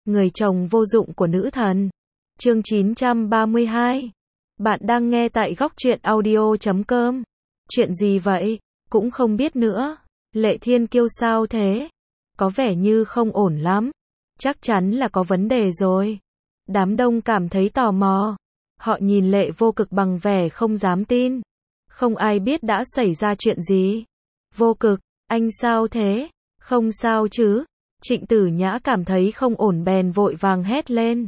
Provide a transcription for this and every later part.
người chồng vô dụng của nữ thần. Chương 932. Bạn đang nghe tại góc truyện audio.com. Chuyện gì vậy? Cũng không biết nữa. Lệ Thiên Kiêu sao thế? Có vẻ như không ổn lắm. Chắc chắn là có vấn đề rồi. Đám đông cảm thấy tò mò. Họ nhìn Lệ Vô Cực bằng vẻ không dám tin. Không ai biết đã xảy ra chuyện gì. Vô Cực, anh sao thế? Không sao chứ? Trịnh Tử Nhã cảm thấy không ổn bèn vội vàng hét lên.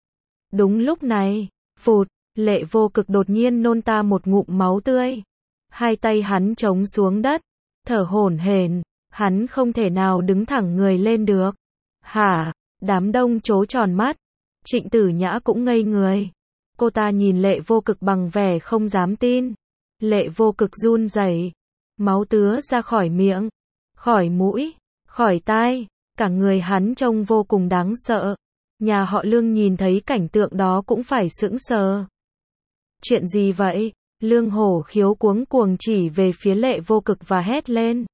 Đúng lúc này, phụt, Lệ Vô Cực đột nhiên nôn ta một ngụm máu tươi. Hai tay hắn chống xuống đất, thở hổn hển, hắn không thể nào đứng thẳng người lên được. Hả? Đám đông trố tròn mắt. Trịnh Tử Nhã cũng ngây người. Cô ta nhìn Lệ Vô Cực bằng vẻ không dám tin. Lệ Vô Cực run rẩy, máu tứa ra khỏi miệng, khỏi mũi, khỏi tai, cả người hắn trông vô cùng đáng sợ. Nhà họ Lương nhìn thấy cảnh tượng đó cũng phải sững sờ. Chuyện gì vậy? Lương Hổ Khiếu cuống cuồng chỉ về phía Lệ Vô Cực và hét lên.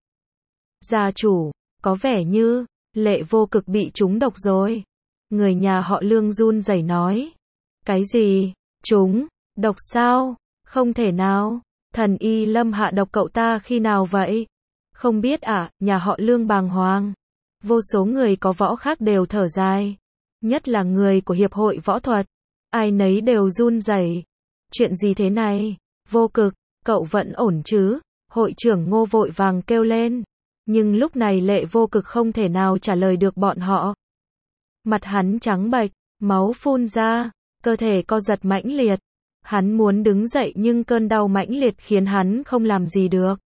Gia chủ, có vẻ như Lệ Vô Cực bị trúng độc rồi. Người nhà họ Lương run rẩy nói. Cái gì? Trúng độc sao? Không thể nào. Thần Y Lâm hạ độc cậu ta khi nào vậy? Không biết à? Nhà họ Lương bàng hoàng. Vô số người có võ khác đều thở dài. Nhất là người của Hiệp hội Võ thuật. Ai nấy đều run rẩy. Chuyện gì thế này? Vô Cực, cậu vẫn ổn chứ? Hội trưởng Ngô vội vàng kêu lên. Nhưng lúc này Lệ Vô Cực không thể nào trả lời được bọn họ. Mặt hắn trắng bệch, máu phun ra, cơ thể co giật mãnh liệt. Hắn muốn đứng dậy nhưng cơn đau mãnh liệt khiến hắn không làm gì được.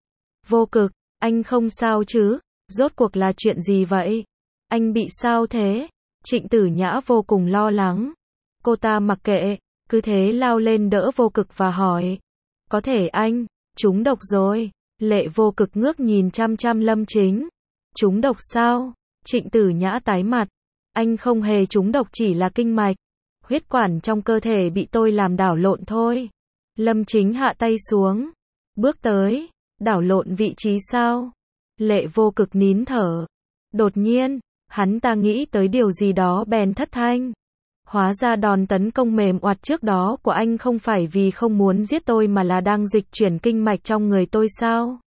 Vô Cực, anh không sao chứ? Rốt cuộc là chuyện gì vậy? Anh bị sao thế? Trịnh Tử Nhã vô cùng lo lắng. Cô ta mặc kệ, cứ thế lao lên đỡ Vô Cực và hỏi. Có thể anh trúng độc rồi. Lệ Vô Cực ngước nhìn chăm chăm Lâm Chính. Trúng độc sao? Trịnh Tử Nhã tái mặt. Anh không hề trúng độc, chỉ là kinh mạch. Huyết quản trong cơ thể bị tôi làm đảo lộn thôi. Lâm Chính hạ tay xuống. Bước tới. Đảo lộn vị trí sao? Lệ Vô Cực nín thở. Đột nhiên, hắn ta nghĩ tới điều gì đó bèn thất thanh. Hóa ra đòn tấn công mềm oặt trước đó của anh không phải vì không muốn giết tôi mà là đang dịch chuyển kinh mạch trong người tôi sao?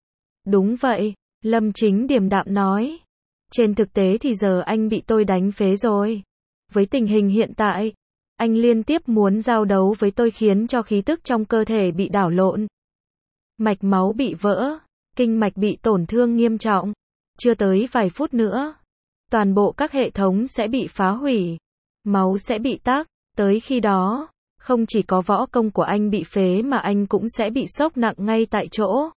Đúng vậy, Lâm Chính điềm đạm nói. Trên thực tế thì giờ anh bị tôi đánh phế rồi. Với tình hình hiện tại, anh liên tiếp muốn giao đấu với tôi khiến cho khí tức trong cơ thể bị đảo lộn. Mạch máu bị vỡ, kinh mạch bị tổn thương nghiêm trọng. Chưa tới vài phút nữa, toàn bộ các hệ thống sẽ bị phá hủy. Máu sẽ bị tắc, tới khi đó, không chỉ có võ công của anh bị phế mà anh cũng sẽ bị sốc nặng ngay tại chỗ.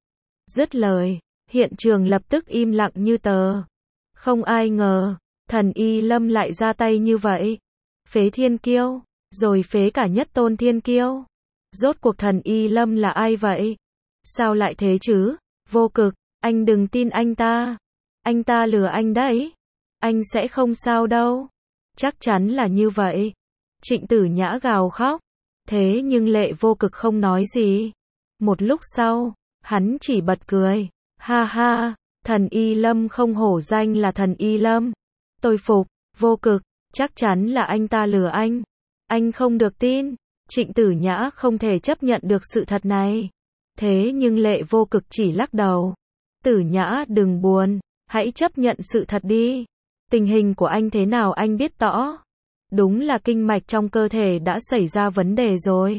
Dứt lời, hiện trường lập tức im lặng như tờ. Không ai ngờ, thần Y Lâm lại ra tay như vậy. Phế Thiên Kiêu, rồi phế cả Nhất Tôn Thiên Kiêu. Rốt cuộc thần Y Lâm là ai vậy? Sao lại thế chứ? Vô Cực, anh đừng tin anh ta. Anh ta lừa anh đấy. Anh sẽ không sao đâu. Chắc chắn là như vậy. Trịnh Tử Nhã gào khóc. Thế nhưng Lệ Vô Cực không nói gì. Một lúc sau, hắn chỉ bật cười. Ha ha, thần Y Lâm không hổ danh là thần Y Lâm. Tôi phục, Vô Cực, chắc chắn là anh ta lừa anh. Anh không được tin. Trịnh Tử Nhã không thể chấp nhận được sự thật này. Thế nhưng Lệ Vô Cực chỉ lắc đầu. Tử Nhã đừng buồn, hãy chấp nhận sự thật đi. Tình hình của anh thế nào anh biết rõ. Đúng là kinh mạch trong cơ thể đã xảy ra vấn đề rồi.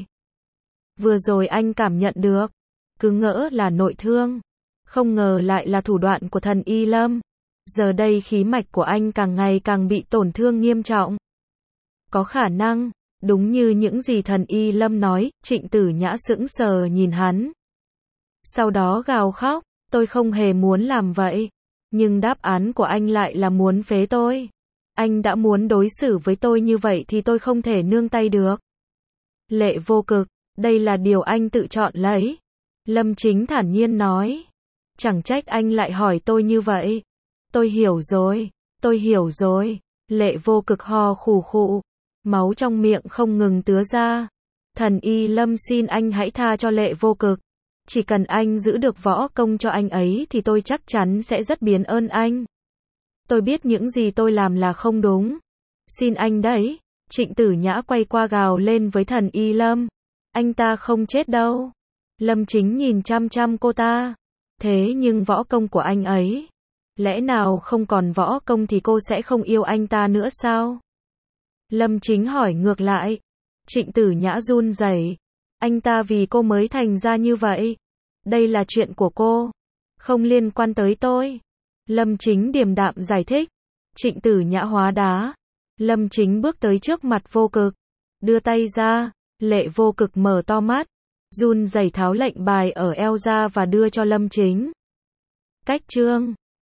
Vừa rồi anh cảm nhận được. Cứ ngỡ là nội thương. Không ngờ lại là thủ đoạn của thần Y Lâm. Giờ đây khí mạch của anh càng ngày càng bị tổn thương nghiêm trọng. Có khả năng, đúng như những gì thần Y Lâm nói. Trịnh Tử Nhã sững sờ nhìn hắn. Sau đó gào khóc. Tôi không hề muốn làm vậy. Nhưng đáp án của anh lại là muốn phế tôi. Anh đã muốn đối xử với tôi như vậy thì tôi không thể nương tay được. Lệ Vô Cực, đây là điều anh tự chọn lấy. Lâm Chính thản nhiên nói. Chẳng trách anh lại hỏi tôi như vậy. Tôi hiểu rồi, tôi hiểu rồi. Lệ Vô Cực ho khù khụ. Máu trong miệng không ngừng tứa ra. Thần Y Lâm xin anh hãy tha cho Lệ Vô Cực. Chỉ cần anh giữ được võ công cho anh ấy thì tôi chắc chắn sẽ rất biết ơn anh. Tôi biết những gì tôi làm là không đúng. Xin anh đấy. Trịnh Tử Nhã quay qua gào lên với Thần Y Lâm. Anh ta không chết đâu. Lâm Chính nhìn chăm chăm cô ta. Thế nhưng võ công của anh ấy. Lẽ nào không còn võ công thì cô sẽ không yêu anh ta nữa sao? Lâm Chính hỏi ngược lại. Trịnh Tử Nhã run rẩy. Anh ta vì cô mới thành ra như vậy. Đây là chuyện của cô. Không liên quan tới tôi. Lâm Chính điềm đạm giải thích. Trịnh Tử Nhã hóa đá. Lâm Chính bước tới trước mặt Vô Cực. Đưa tay ra. Lệ Vô Cực mở to mắt. Run rẩy tháo lệnh bài ở eo ra và đưa cho Lâm Chính. Cách chương